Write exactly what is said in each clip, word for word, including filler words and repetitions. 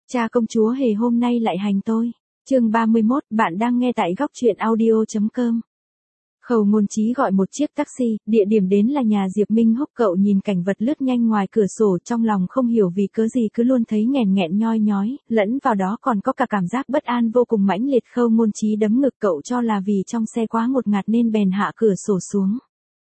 Cha công chúa hề hôm nay lại hành tôi. Chương ba mươi mốt, bạn đang nghe tại góc truyện audio chấm com. Khâu Ngôn Chí gọi một chiếc taxi, địa điểm đến là nhà Diệp Minh Húc. Cậu nhìn cảnh vật lướt nhanh ngoài cửa sổ, trong lòng không hiểu vì cớ gì cứ luôn thấy nghèn nghẹn nhoi nhói, lẫn vào đó còn có cả cảm giác bất an vô cùng mãnh liệt. Khâu Ngôn Chí đấm ngực, cậu cho là vì trong xe quá ngột ngạt nên bèn hạ cửa sổ xuống.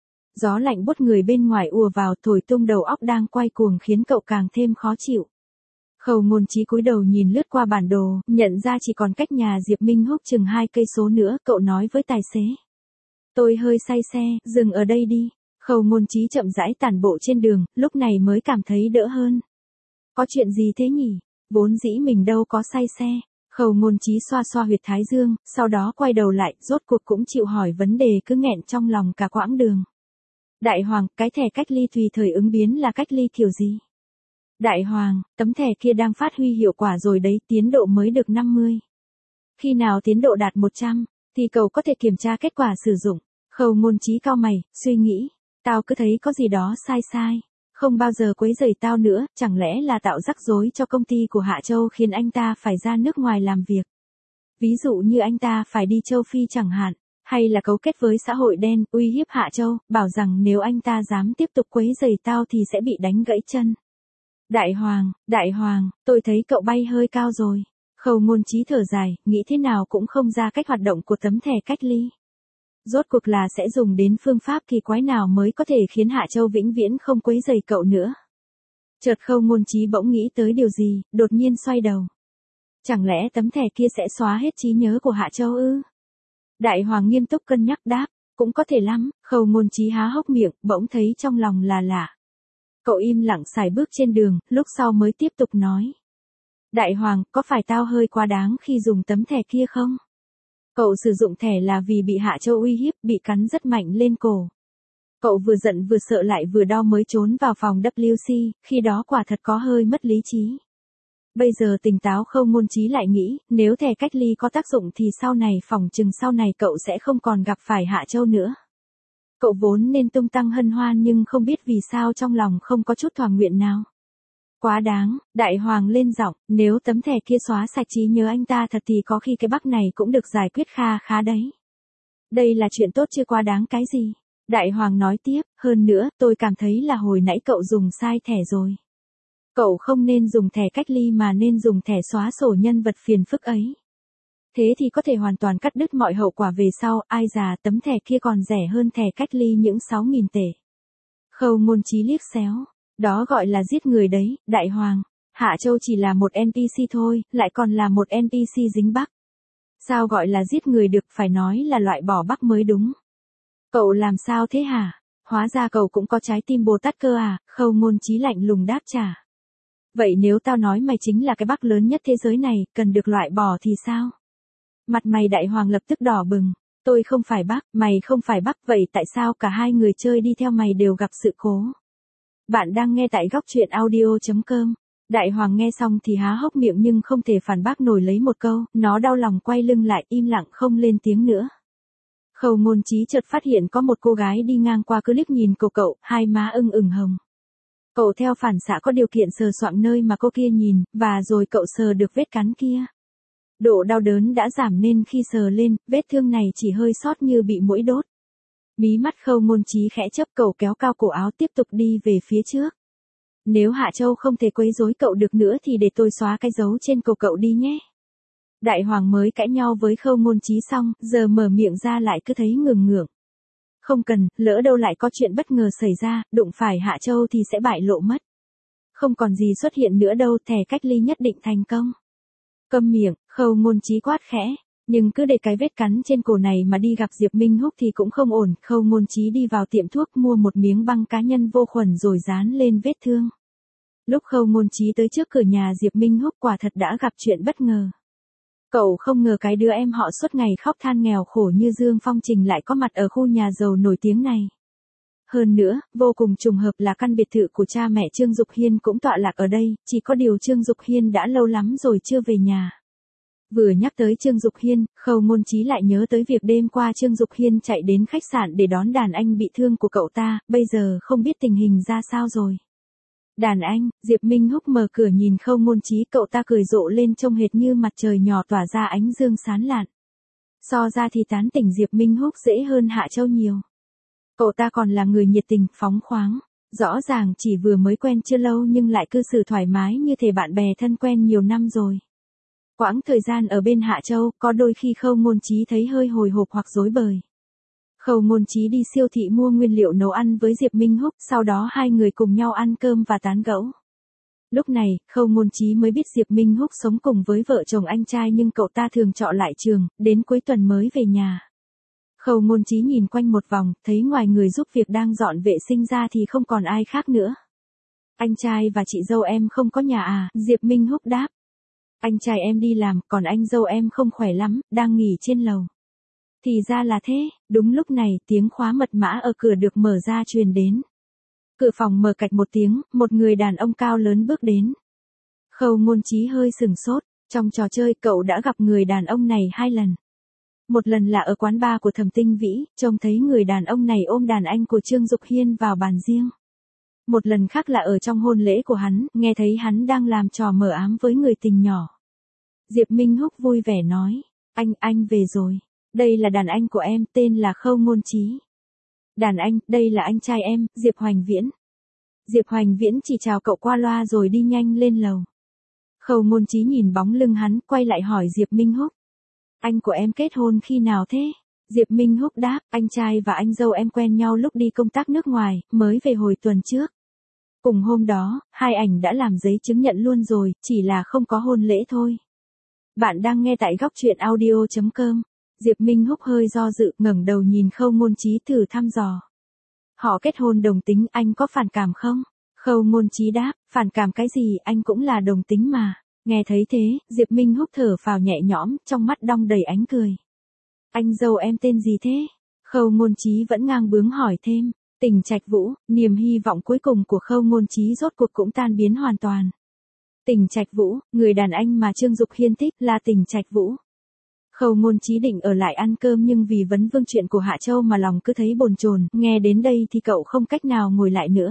Gió lạnh buốt người bên ngoài ùa vào, thổi tung đầu óc đang quay cuồng khiến cậu càng thêm khó chịu. Khâu Ngôn Chí cúi đầu nhìn lướt qua bản đồ, nhận ra chỉ còn cách nhà Diệp Minh Húc chừng hai cây số nữa. Cậu nói với tài xế: "Tôi hơi say xe, dừng ở đây đi." Khâu Ngôn Chí chậm rãi tản bộ trên đường, lúc này mới cảm thấy đỡ hơn. Có chuyện gì thế nhỉ? Vốn dĩ mình đâu có say xe. Khâu Ngôn Chí xoa xoa huyệt thái dương, sau đó quay đầu lại, rốt cuộc cũng chịu hỏi vấn đề cứ nghẹn trong lòng cả quãng đường. Đại Hoàng, cái thẻ cách ly tùy thời ứng biến là cách ly kiểu gì? Đại Hoàng, tấm thẻ kia đang phát huy hiệu quả rồi đấy, tiến độ mới được năm mươi. Khi nào tiến độ đạt một trăm, thì cậu có thể kiểm tra kết quả sử dụng. Khâu Ngôn Chí cau mày, suy nghĩ, tao cứ thấy có gì đó sai sai, không bao giờ quấy rầy tao nữa, chẳng lẽ là tạo rắc rối cho công ty của Hạ Châu khiến anh ta phải ra nước ngoài làm việc. Ví dụ như anh ta phải đi châu Phi chẳng hạn, hay là cấu kết với xã hội đen, uy hiếp Hạ Châu, bảo rằng nếu anh ta dám tiếp tục quấy rầy tao thì sẽ bị đánh gãy chân. Đại Hoàng, Đại Hoàng, tôi thấy cậu bay hơi cao rồi. Khâu Ngôn Chí thở dài, nghĩ thế nào cũng không ra cách hoạt động của tấm thẻ cách ly. Rốt cuộc là sẽ dùng đến phương pháp kỳ quái nào mới có thể khiến Hạ Châu vĩnh viễn không quấy rầy cậu nữa. Chợt Khâu Ngôn Chí bỗng nghĩ tới điều gì, đột nhiên xoay đầu. Chẳng lẽ tấm thẻ kia sẽ xóa hết trí nhớ của Hạ Châu ư? Đại Hoàng nghiêm túc cân nhắc đáp, cũng có thể lắm. Khâu Ngôn Chí há hốc miệng, bỗng thấy trong lòng là lạ. Cậu im lặng sải bước trên đường, lúc sau mới tiếp tục nói. Đại Hoàng, có phải tao hơi quá đáng khi dùng tấm thẻ kia không? Cậu sử dụng thẻ là vì bị Hạ Châu uy hiếp, bị cắn rất mạnh lên cổ. Cậu vừa giận vừa sợ lại vừa đau mới trốn vào phòng W C, khi đó quả thật có hơi mất lý trí. Bây giờ tỉnh táo Khâu Ngôn Chí lại nghĩ, nếu thẻ cách ly có tác dụng thì sau này phỏng chừng sau này cậu sẽ không còn gặp phải Hạ Châu nữa. Cậu vốn nên tung tăng hân hoan nhưng không biết vì sao trong lòng không có chút thỏa nguyện nào. Quá đáng, Đại Hoàng lên giọng, nếu tấm thẻ kia xóa sạch trí nhớ anh ta thật thì có khi cái bắc này cũng được giải quyết kha khá đấy. Đây là chuyện tốt chứ quá đáng cái gì. Đại Hoàng nói tiếp, hơn nữa, tôi cảm thấy là hồi nãy cậu dùng sai thẻ rồi. Cậu không nên dùng thẻ cách ly mà nên dùng thẻ xóa sổ nhân vật phiền phức ấy. Thế thì có thể hoàn toàn cắt đứt mọi hậu quả về sau, ai già tấm thẻ kia còn rẻ hơn thẻ cách ly những sáu nghìn tệ. Khâu Ngôn Chí liếc xéo, đó gọi là giết người đấy, Đại Hoàng. Hạ Châu chỉ là một en pê xê thôi, lại còn là một en pê xê dính Bắc. Sao gọi là giết người được, phải nói là loại bỏ Bắc mới đúng. Cậu làm sao thế hả? Hóa ra cậu cũng có trái tim Bồ Tát cơ à? Khâu Ngôn Chí lạnh lùng đáp trả. Vậy nếu tao nói mày chính là cái Bắc lớn nhất thế giới này, cần được loại bỏ thì sao? Mặt mày Đại Hoàng lập tức đỏ bừng. Tôi không phải Bắc, mày không phải Bắc, vậy tại sao cả hai người chơi đi theo mày đều gặp sự cố? Bạn đang nghe tại góc truyện audio chấm com. Đại Hoàng nghe xong thì há hốc miệng nhưng không thể phản bác nổi lấy một câu, nó đau lòng quay lưng lại im lặng không lên tiếng nữa. Khâu Ngôn Chí chợt phát hiện có một cô gái đi ngang qua cứ liếc nhìn cậu cậu, hai má ưng ửng hồng. Cậu theo phản xạ có điều kiện sờ soạng nơi mà cô kia nhìn, và rồi cậu sờ được vết cắn kia. Độ đau đớn đã giảm nên khi sờ lên, vết thương này chỉ hơi sót như bị muỗi đốt. Mí mắt Khâu Ngôn Chí khẽ chớp, cậu kéo cao cổ áo tiếp tục đi về phía trước. Nếu Hạ Châu không thể quấy rối cậu được nữa thì để tôi xóa cái dấu trên cổ cậu đi nhé. Đại Hoàng mới cãi nhau với Khâu Ngôn Chí xong, giờ mở miệng ra lại cứ thấy ngượng ngượng. Không cần, lỡ đâu lại có chuyện bất ngờ xảy ra, đụng phải Hạ Châu thì sẽ bại lộ mất. Không còn gì xuất hiện nữa đâu, thẻ cách ly nhất định thành công. Câm miệng, Khâu Ngôn Chí quát khẽ, nhưng cứ để cái vết cắn trên cổ này mà đi gặp Diệp Minh Húc thì cũng không ổn. Khâu Ngôn Chí đi vào tiệm thuốc mua một miếng băng cá nhân vô khuẩn rồi dán lên vết thương. Lúc Khâu Ngôn Chí tới trước cửa nhà Diệp Minh Húc quả thật đã gặp chuyện bất ngờ. Cậu không ngờ cái đứa em họ suốt ngày khóc than nghèo khổ như Dương Phong Trình lại có mặt ở khu nhà giàu nổi tiếng này. Hơn nữa, vô cùng trùng hợp là căn biệt thự của cha mẹ Trương Dục Hiên cũng tọa lạc ở đây, chỉ có điều Trương Dục Hiên đã lâu lắm rồi chưa về nhà. Vừa nhắc tới Trương Dục Hiên, Khâu Ngôn Chí lại nhớ tới việc đêm qua Trương Dục Hiên chạy đến khách sạn để đón đàn anh bị thương của cậu ta, bây giờ không biết tình hình ra sao rồi. Đàn anh, Diệp Minh Húc mở cửa nhìn Khâu Ngôn Chí, cậu ta cười rộ lên trông hệt như mặt trời nhỏ tỏa ra ánh dương sáng lạn. So ra thì tán tỉnh Diệp Minh Húc dễ hơn Hạ Châu nhiều. Cậu ta còn là người nhiệt tình, phóng khoáng. Rõ ràng chỉ vừa mới quen chưa lâu nhưng lại cư xử thoải mái như thể bạn bè thân quen nhiều năm rồi. Quãng thời gian ở bên Hạ Châu, có đôi khi Khâu Ngôn Chí thấy hơi hồi hộp hoặc rối bời. Khâu Ngôn Chí đi siêu thị mua nguyên liệu nấu ăn với Diệp Minh Húc, sau đó hai người cùng nhau ăn cơm và tán gẫu. Lúc này, Khâu Ngôn Chí mới biết Diệp Minh Húc sống cùng với vợ chồng anh trai nhưng cậu ta thường trọ lại trường, đến cuối tuần mới về nhà. Khâu Ngôn Chí nhìn quanh một vòng, thấy ngoài người giúp việc đang dọn vệ sinh ra thì không còn ai khác nữa. Anh trai và chị dâu em không có nhà à? Diệp Minh Húc đáp. Anh trai em đi làm, còn anh dâu em không khỏe lắm, đang nghỉ trên lầu. Thì ra là thế, đúng lúc này tiếng khóa mật mã ở cửa được mở ra truyền đến. Cửa phòng mở cạch một tiếng, một người đàn ông cao lớn bước đến. Khâu Ngôn Chí hơi sừng sốt, trong trò chơi cậu đã gặp người đàn ông này hai lần. Một lần là ở quán bar của Thẩm Tinh Vĩ, trông thấy người đàn ông này ôm đàn anh của Trương Dục Hiên vào bàn riêng. Một lần khác là ở trong hôn lễ của hắn, nghe thấy hắn đang làm trò mờ ám với người tình nhỏ. Diệp Minh Húc vui vẻ nói, anh, anh về rồi. Đây là đàn anh của em, tên là Khâu Ngôn Chí. Đàn anh, đây là anh trai em, Diệp Hoành Viễn. Diệp Hoành Viễn chỉ chào cậu qua loa rồi đi nhanh lên lầu. Khâu Ngôn Chí nhìn bóng lưng hắn, quay lại hỏi Diệp Minh Húc. Anh của em kết hôn khi nào thế? Diệp Minh Húc đáp, anh trai và anh dâu em quen nhau lúc đi công tác nước ngoài, mới về hồi tuần trước. Cùng hôm đó, hai ảnh đã làm giấy chứng nhận luôn rồi, chỉ là không có hôn lễ thôi. Bạn đang nghe tại góc truyện audio chấm com. Diệp Minh Húc hơi do dự, ngẩng đầu nhìn Khâu Ngôn Chí thử thăm dò. Họ kết hôn đồng tính, anh có phản cảm không? Khâu Ngôn Chí đáp, phản cảm cái gì, anh cũng là đồng tính mà. Nghe thấy thế, Diệp Minh Húc thở phào nhẹ nhõm, trong mắt đong đầy ánh cười. Anh dâu em tên gì thế? Khâu Ngôn Chí vẫn ngang bướng hỏi thêm. Tỉnh Trạch Vũ, niềm hy vọng cuối cùng của Khâu Ngôn Chí rốt cuộc cũng tan biến hoàn toàn. Tỉnh Trạch Vũ, người đàn anh mà Trương Dục Hiên thích là Tỉnh Trạch Vũ. Khâu Ngôn Chí định ở lại ăn cơm nhưng vì vấn vương chuyện của Hạ Châu mà lòng cứ thấy bồn chồn, nghe đến đây thì cậu không cách nào ngồi lại nữa.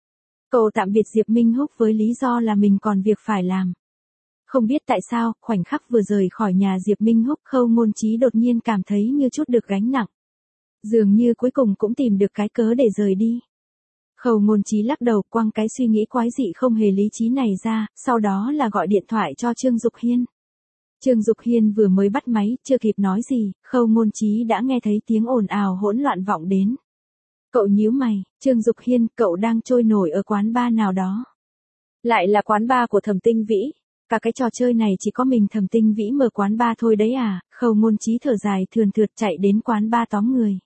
Cậu tạm biệt Diệp Minh Húc với lý do là mình còn việc phải làm. Không biết tại sao, khoảnh khắc vừa rời khỏi nhà Diệp Minh Húc, Khâu Ngôn Chí đột nhiên cảm thấy như chút được gánh nặng. Dường như cuối cùng cũng tìm được cái cớ để rời đi. Khâu Ngôn Chí lắc đầu, quăng cái suy nghĩ quái dị không hề lý trí này ra, sau đó là gọi điện thoại cho Trương Dục Hiên. Trương Dục Hiên vừa mới bắt máy, chưa kịp nói gì, Khâu Ngôn Chí đã nghe thấy tiếng ồn ào hỗn loạn vọng đến. Cậu nhíu mày, Trương Dục Hiên, cậu đang trôi nổi ở quán bar nào đó. Lại là quán bar của Thẩm Tinh Vĩ. Cả cái trò chơi này chỉ có mình Thẩm Tinh Vĩ mở quán bar thôi đấy à? Khâu Ngôn Chí thở dài thườn thượt chạy đến quán bar tóm người.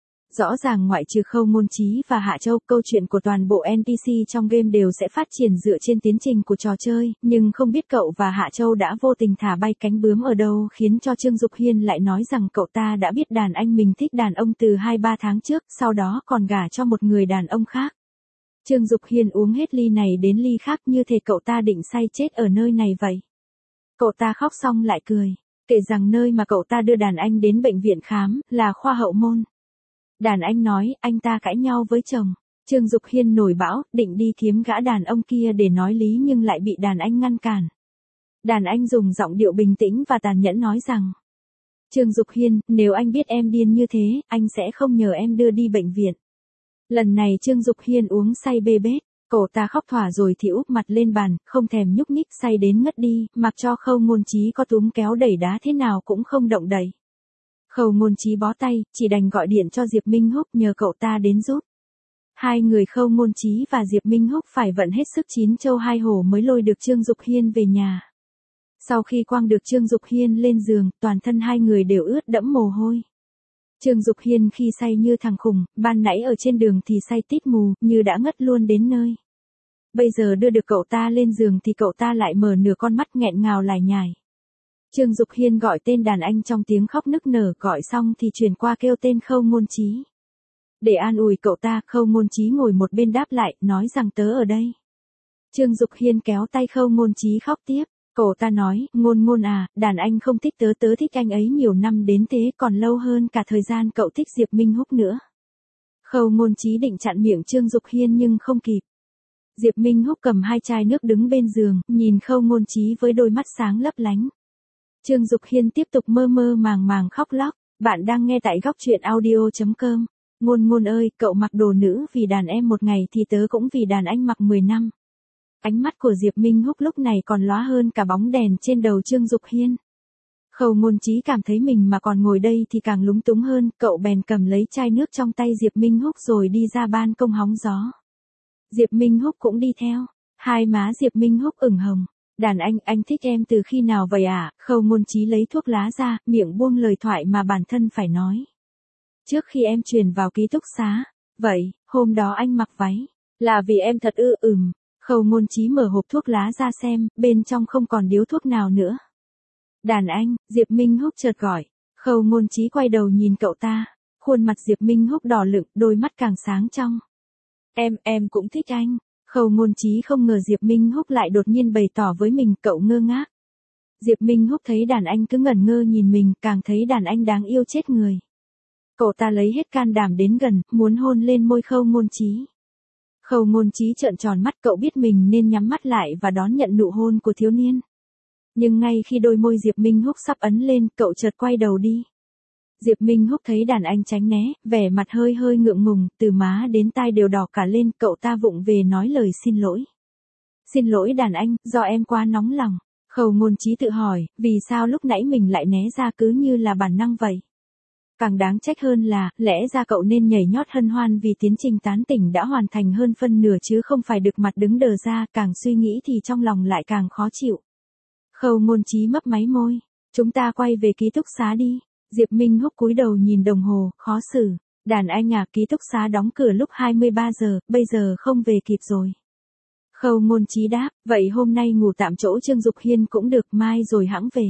Rõ ràng ngoại trừ Khâu Ngôn Chí và Hạ Châu, câu chuyện của toàn bộ en pê xê trong game đều sẽ phát triển dựa trên tiến trình của trò chơi, nhưng không biết cậu và Hạ Châu đã vô tình thả bay cánh bướm ở đâu khiến cho Trương Dục Hiên lại nói rằng cậu ta đã biết đàn anh mình thích đàn ông từ hai ba tháng trước, sau đó còn gả cho một người đàn ông khác. Trương Dục Hiên uống hết ly này đến ly khác như thể cậu ta định say chết ở nơi này vậy. Cậu ta khóc xong lại cười, kể rằng nơi mà cậu ta đưa đàn anh đến bệnh viện khám là khoa hậu môn. Đàn anh nói, anh ta cãi nhau với chồng. Trương Dục Hiên nổi bão, định đi kiếm gã đàn ông kia để nói lý nhưng lại bị đàn anh ngăn cản. Đàn anh dùng giọng điệu bình tĩnh và tàn nhẫn nói rằng. Trương Dục Hiên, nếu anh biết em điên như thế, anh sẽ không nhờ em đưa đi bệnh viện. Lần này Trương Dục Hiên uống say bê bết, cậu ta khóc thỏa rồi thì úp mặt lên bàn, không thèm nhúc nhích, say đến ngất đi, mặc cho Khâu Ngôn Chí có túm kéo đẩy đá thế nào cũng không động đậy. Khâu Ngôn Chí bó tay, chỉ đành gọi điện cho Diệp Minh Húc nhờ cậu ta đến giúp. Hai người Khâu Ngôn Chí và Diệp Minh Húc phải vận hết sức chín châu hai hổ mới lôi được Trương Dục Hiên về nhà. Sau khi quăng được Trương Dục Hiên lên giường, toàn thân hai người đều ướt đẫm mồ hôi. Trương Dục Hiên khi say như thằng khùng, ban nãy ở trên đường thì say tít mù, như đã ngất luôn đến nơi. Bây giờ đưa được cậu ta lên giường thì cậu ta lại mở nửa con mắt nghẹn ngào lải nhải. Trương Dục Hiên gọi tên đàn anh trong tiếng khóc nức nở, gọi xong thì truyền qua kêu tên Khâu Ngôn Chí. Để an ủi cậu ta, Khâu Ngôn Chí ngồi một bên đáp lại, nói rằng tớ ở đây. Trương Dục Hiên kéo tay Khâu Ngôn Chí khóc tiếp. Cậu ta nói, Ngôn Ngôn à, đàn anh không thích tớ, tớ thích anh ấy nhiều năm đến thế, còn lâu hơn cả thời gian cậu thích Diệp Minh Húc nữa. Khâu Ngôn Chí định chặn miệng Trương Dục Hiên nhưng không kịp. Diệp Minh Húc cầm hai chai nước đứng bên giường, nhìn Khâu Ngôn Chí với đôi mắt sáng lấp lánh. Trương Dục Hiên tiếp tục mơ mơ màng màng khóc lóc. Bạn đang nghe tại góc truyện audio chấm com. Ngôn Ngôn ơi, cậu mặc đồ nữ vì đàn em một ngày thì tớ cũng vì đàn anh mặc mười năm. Ánh mắt của Diệp Minh Húc lúc này còn lóa hơn cả bóng đèn trên đầu Trương Dục Hiên. Khâu Ngôn Chí cảm thấy mình mà còn ngồi đây thì càng lúng túng hơn, cậu bèn cầm lấy chai nước trong tay Diệp Minh Húc rồi đi ra ban công hóng gió. Diệp Minh Húc cũng đi theo, hai má Diệp Minh Húc ửng hồng. Đàn anh, anh thích em từ khi nào vậy à? Khâu Ngôn Chí lấy thuốc lá ra, miệng buông lời thoại mà bản thân phải nói. Trước khi em chuyển vào ký túc xá, vậy, hôm đó anh mặc váy, là vì em thật ư? Ừm. Khâu Ngôn Chí mở hộp thuốc lá ra xem, bên trong không còn điếu thuốc nào nữa. Đàn anh, Diệp Minh Húc chợt gọi. Khâu Ngôn Chí quay đầu nhìn cậu ta, khuôn mặt Diệp Minh Húc đỏ lựng, đôi mắt càng sáng trong. Em, em cũng thích anh. Khâu Ngôn Chí không ngờ Diệp Minh Húc lại đột nhiên bày tỏ với mình, cậu ngơ ngác. Diệp Minh Húc thấy đàn anh cứ ngẩn ngơ nhìn mình, càng thấy đàn anh đáng yêu chết người. Cậu ta lấy hết can đảm đến gần, muốn hôn lên môi Khâu Ngôn Chí. Khâu Ngôn Chí trợn tròn mắt, cậu biết mình nên nhắm mắt lại và đón nhận nụ hôn của thiếu niên. Nhưng ngay khi đôi môi Diệp Minh Húc sắp ấn lên, cậu chợt quay đầu đi. Diệp Minh Húc thấy đàn anh tránh né, vẻ mặt hơi hơi ngượng ngùng, từ má đến tai đều đỏ cả lên, cậu ta vụng về nói lời xin lỗi. Xin lỗi đàn anh, do em quá nóng lòng. Khâu Ngôn Chí tự hỏi, vì sao lúc nãy mình lại né ra cứ như là bản năng vậy? Càng đáng trách hơn là, lẽ ra cậu nên nhảy nhót hân hoan vì tiến trình tán tỉnh đã hoàn thành hơn phân nửa chứ không phải được mặt đứng đờ ra, càng suy nghĩ thì trong lòng lại càng khó chịu. Khâu Ngôn Chí mấp máy môi, chúng ta quay về ký túc xá đi. Diệp Minh Húc cúi đầu nhìn đồng hồ, khó xử. Đàn anh à, ký túc xá đóng cửa lúc hai mươi ba giờ, bây giờ không về kịp rồi. Khâu Ngôn Chí đáp, vậy hôm nay ngủ tạm chỗ Trương Dục Hiên cũng được, mai rồi hẵng về.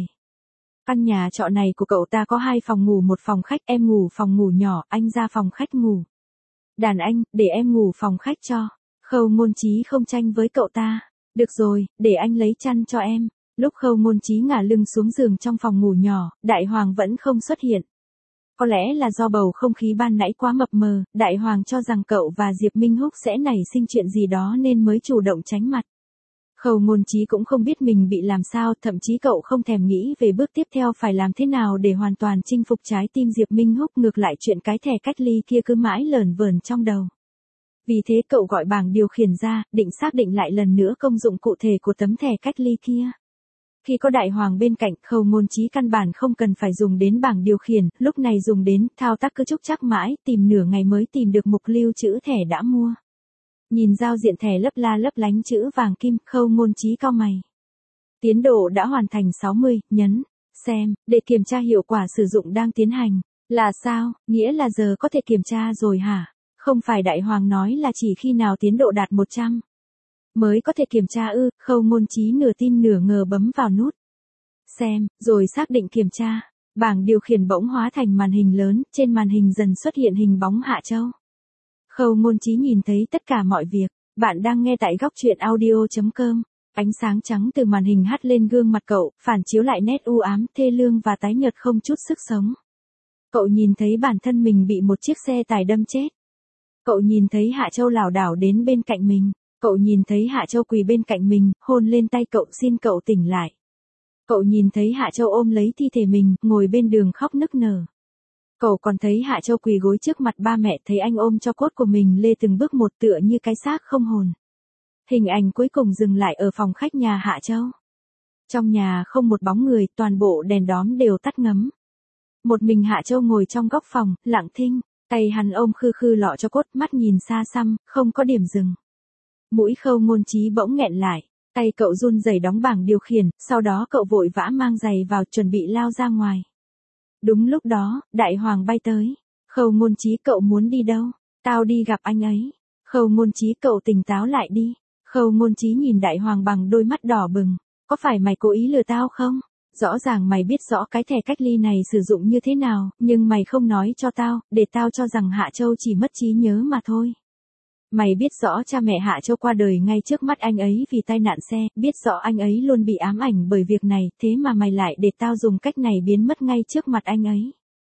Căn nhà trọ này của cậu ta có hai phòng ngủ một phòng khách, em ngủ phòng ngủ nhỏ, anh ra phòng khách ngủ. Đàn anh, để em ngủ phòng khách cho. Khâu Ngôn Chí không tranh với cậu ta. Được rồi, để anh lấy chăn cho em. Lúc Khâu Ngôn Chí ngả lưng xuống giường trong phòng ngủ nhỏ, Đại Hoàng vẫn không xuất hiện. Có lẽ là do bầu không khí ban nãy quá mập mờ, Đại Hoàng cho rằng cậu và Diệp Minh Húc sẽ nảy sinh chuyện gì đó nên mới chủ động tránh mặt. Khâu Ngôn Chí cũng không biết mình bị làm sao, thậm chí cậu không thèm nghĩ về bước tiếp theo phải làm thế nào để hoàn toàn chinh phục trái tim Diệp Minh Húc, ngược lại chuyện cái thẻ cách ly kia cứ mãi lởn vởn trong đầu. Vì thế cậu gọi bảng điều khiển ra, định xác định lại lần nữa công dụng cụ thể của tấm thẻ cách ly kia. Khi có Đại Hoàng bên cạnh, Khâu Ngôn Chí căn bản không cần phải dùng đến bảng điều khiển, lúc này dùng đến, thao tác cứ trúc trắc mãi, tìm nửa ngày mới tìm được mục lưu trữ thẻ đã mua. Nhìn giao diện thẻ lấp la lấp lánh chữ vàng kim, Khâu Ngôn Chí cau mày. Tiến độ đã hoàn thành sáu mươi, nhấn, xem, để kiểm tra hiệu quả sử dụng đang tiến hành. Là sao, nghĩa là giờ có thể kiểm tra rồi hả? Không phải Đại Hoàng nói là chỉ khi nào tiến độ đạt một trăm mới có thể kiểm tra ư? Khâu Ngôn Chí nửa tin nửa ngờ bấm vào nút xem, rồi xác định kiểm tra. Bảng điều khiển bỗng hóa thành màn hình lớn, trên màn hình dần xuất hiện hình bóng Hạ Châu. Khâu Ngôn Chí nhìn thấy tất cả mọi việc. Bạn đang nghe tại góc truyện audio chấm com. Ánh sáng trắng từ màn hình hắt lên gương mặt cậu, phản chiếu lại nét u ám, thê lương và tái nhợt không chút sức sống. Cậu nhìn thấy bản thân mình bị một chiếc xe tải đâm chết. Cậu nhìn thấy Hạ Châu lảo đảo đến bên cạnh mình. Cậu nhìn thấy Hạ Châu quỳ bên cạnh mình, hôn lên tay cậu, xin cậu tỉnh lại. Cậu nhìn thấy Hạ Châu ôm lấy thi thể mình, ngồi bên đường khóc nức nở. Cậu còn thấy Hạ Châu quỳ gối trước mặt ba mẹ, thấy anh ôm cho cốt của mình lê từng bước một tựa như cái xác không hồn. Hình ảnh cuối cùng dừng lại ở phòng khách nhà Hạ Châu. Trong nhà không một bóng người, toàn bộ đèn đóm đều tắt ngấm. Một mình Hạ Châu ngồi trong góc phòng, lặng thinh, tay hắn ôm khư khư lọ cho cốt, mắt nhìn xa xăm, không có điểm dừng. Mũi Khâu Ngôn Chí bỗng nghẹn lại, tay cậu run rẩy đóng bảng điều khiển, sau đó cậu vội vã mang giày vào chuẩn bị lao ra ngoài. Đúng lúc đó, Đại Hoàng bay tới. Khâu Ngôn Chí, cậu muốn đi đâu? Tao đi gặp anh ấy. Khâu Ngôn Chí, cậu tỉnh táo lại đi. Khâu Ngôn Chí nhìn Đại Hoàng bằng đôi mắt đỏ bừng. Có phải mày cố ý lừa tao không? Rõ ràng mày biết rõ cái thẻ cách ly này sử dụng như thế nào, nhưng mày không nói cho tao, để tao cho rằng Hạ Châu chỉ mất trí nhớ mà thôi. Mày biết rõ cha mẹ Hạ Châu qua đời ngay trước mắt anh ấy vì tai nạn xe, biết rõ anh ấy luôn bị ám ảnh bởi việc này, thế mà mày lại để tao dùng cách này biến mất ngay trước mặt anh ấy.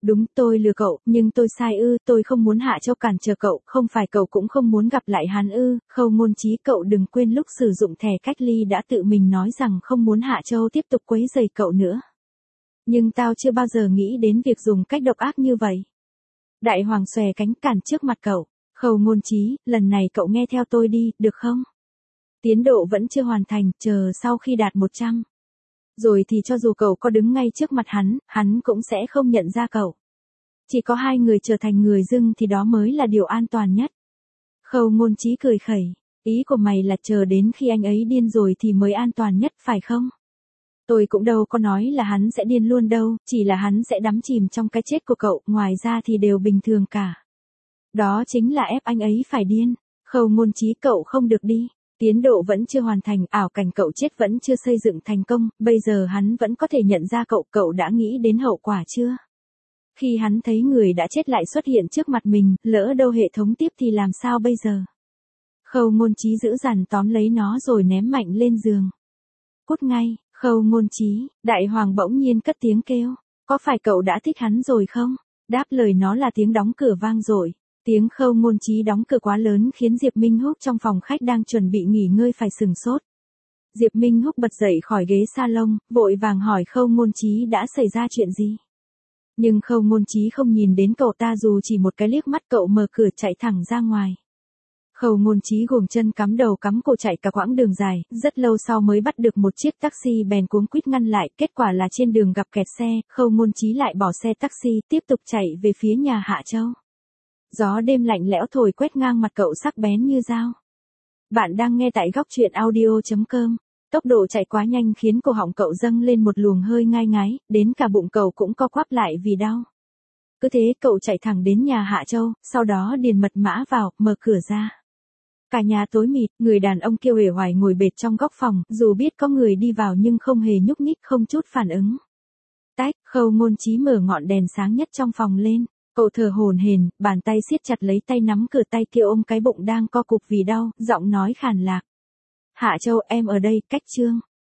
Đúng, tôi lừa cậu, nhưng tôi sai ư, tôi không muốn Hạ Châu cản trở cậu, không phải cậu cũng không muốn gặp lại hắn ư, Khâu Ngôn Chí cậu đừng quên lúc sử dụng thẻ cách ly đã tự mình nói rằng không muốn Hạ Châu tiếp tục quấy rầy cậu nữa. Nhưng tao chưa bao giờ nghĩ đến việc dùng cách độc ác như vậy. Đại Hoàng xòe cánh cản trước mặt cậu, Khâu Ngôn Chí, lần này cậu nghe theo tôi đi, được không? Tiến độ vẫn chưa hoàn thành, chờ sau khi đạt một trăm. Rồi thì cho dù cậu có đứng ngay trước mặt hắn, hắn cũng sẽ không nhận ra cậu. Chỉ có hai người trở thành người dưng thì đó mới là điều an toàn nhất. Khâu Ngôn Chí cười khẩy, ý của mày là chờ đến khi anh ấy điên rồi thì mới an toàn nhất phải không? Tôi cũng đâu có nói là hắn sẽ điên luôn đâu, chỉ là hắn sẽ đắm chìm trong cái chết của cậu, ngoài ra thì đều bình thường cả. Đó chính là ép anh ấy phải điên. Khâu Ngôn Chí cậu không được đi. Tiến độ vẫn chưa hoàn thành, ảo cảnh cậu chết vẫn chưa xây dựng thành công, bây giờ hắn vẫn có thể nhận ra cậu, cậu đã nghĩ đến hậu quả chưa? Khi hắn thấy người đã chết lại xuất hiện trước mặt mình, lỡ đâu hệ thống tiếp thì làm sao bây giờ? Khâu Ngôn Chí giữ dằn tóm lấy nó rồi ném mạnh lên giường. Cút ngay, Khâu Ngôn Chí, Đại Hoàng bỗng nhiên cất tiếng kêu, có phải cậu đã thích hắn rồi không? Đáp lời nó là tiếng đóng cửa vang dội. Tiếng Khâu Ngôn Chí đóng cửa quá lớn khiến Diệp Minh Húc trong phòng khách đang chuẩn bị nghỉ ngơi phải sừng sốt. Diệp Minh Húc bật dậy khỏi ghế salon, vội vàng hỏi Khâu Ngôn Chí đã xảy ra chuyện gì. Nhưng Khâu Ngôn Chí không nhìn đến cậu ta dù chỉ một cái liếc mắt, cậu mở cửa chạy thẳng ra ngoài. Khâu Ngôn Chí gồng chân cắm đầu cắm cổ chạy cả quãng đường dài, rất lâu sau mới bắt được một chiếc taxi, bèn cuống quýt ngăn lại, kết quả là trên đường gặp kẹt xe, Khâu Ngôn Chí lại bỏ xe taxi, tiếp tục chạy về phía nhà Hạ Châu. Gió đêm lạnh lẽo thổi quét ngang mặt cậu sắc bén như dao. Bạn đang nghe tại góc truyện audio chấm com. Tốc độ chạy quá nhanh khiến cổ họng cậu dâng lên một luồng hơi ngai ngái, đến cả bụng cậu cũng co quắp lại vì đau. Cứ thế cậu chạy thẳng đến nhà Hạ Châu, sau đó điền mật mã vào, mở cửa ra. Cả nhà tối mịt, người đàn ông kia uể oải ngồi bệt trong góc phòng, dù biết có người đi vào nhưng không hề nhúc nhích, không chút phản ứng. Tách, Khâu Ngôn Chí mở ngọn đèn sáng nhất trong phòng lên. Cậu thở hổn hển, bàn tay siết chặt lấy tay nắm cửa, tay kia ôm cái bụng đang co cụp vì đau, giọng nói khàn lạc. Hạ Châu, em ở đây, cách Trương.